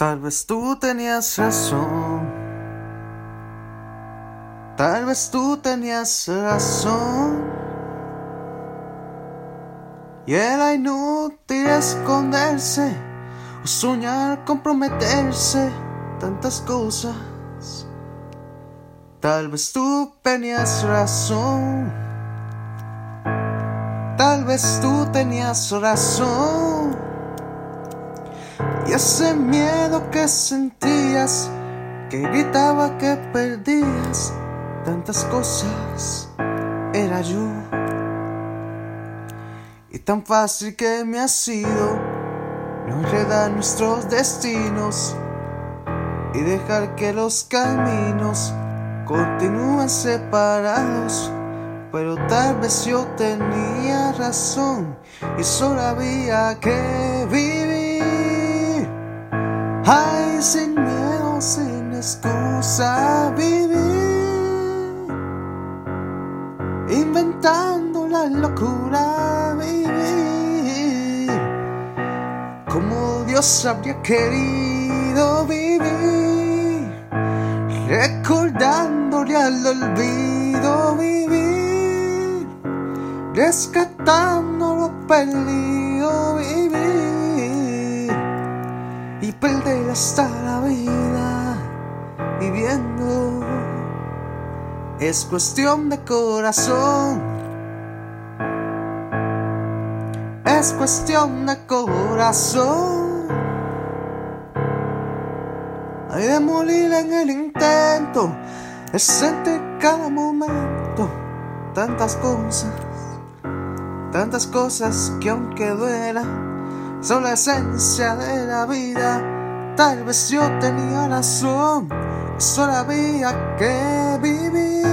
Tal vez tú tenías razón. Tal vez tú tenías razón. Y era inútil esconderse o soñar comprometerse, tantas cosas. Tal vez tú tenías razón. Tal vez tú tenías razón. Y ese miedo que sentías, que gritaba que perdías, tantas cosas, era yo. Y tan fácil que me ha sido no enredar nuestros destinos y dejar que los caminos continúen separados. Pero tal vez yo tenía razón y solo había que vivir. Ay, sin miedo, sin excusa, vivir, inventando la locura, vivir como Dios habría querido vivir, recordándole al olvido, vivir, rescatando lo perdido, vivir y perder hasta la vida viviendo. Es cuestión de corazón. Es cuestión de corazón. Hay de morir en el intento, es sentir cada momento tantas cosas que aunque duela, son la esencia de la vida. Tal vez yo tenía razón, solo había que vivir.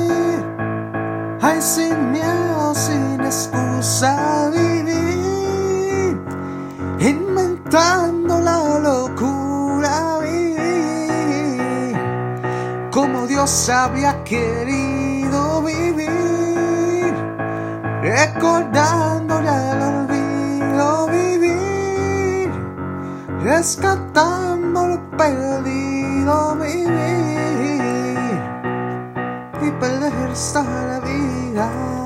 Ay, sin miedo, sin excusa, vivir, inventando la locura, vivir como Dios había querido vivir, recordándole al olvido, vivir, rescatando lo perdido, vivir y perder hasta la vida.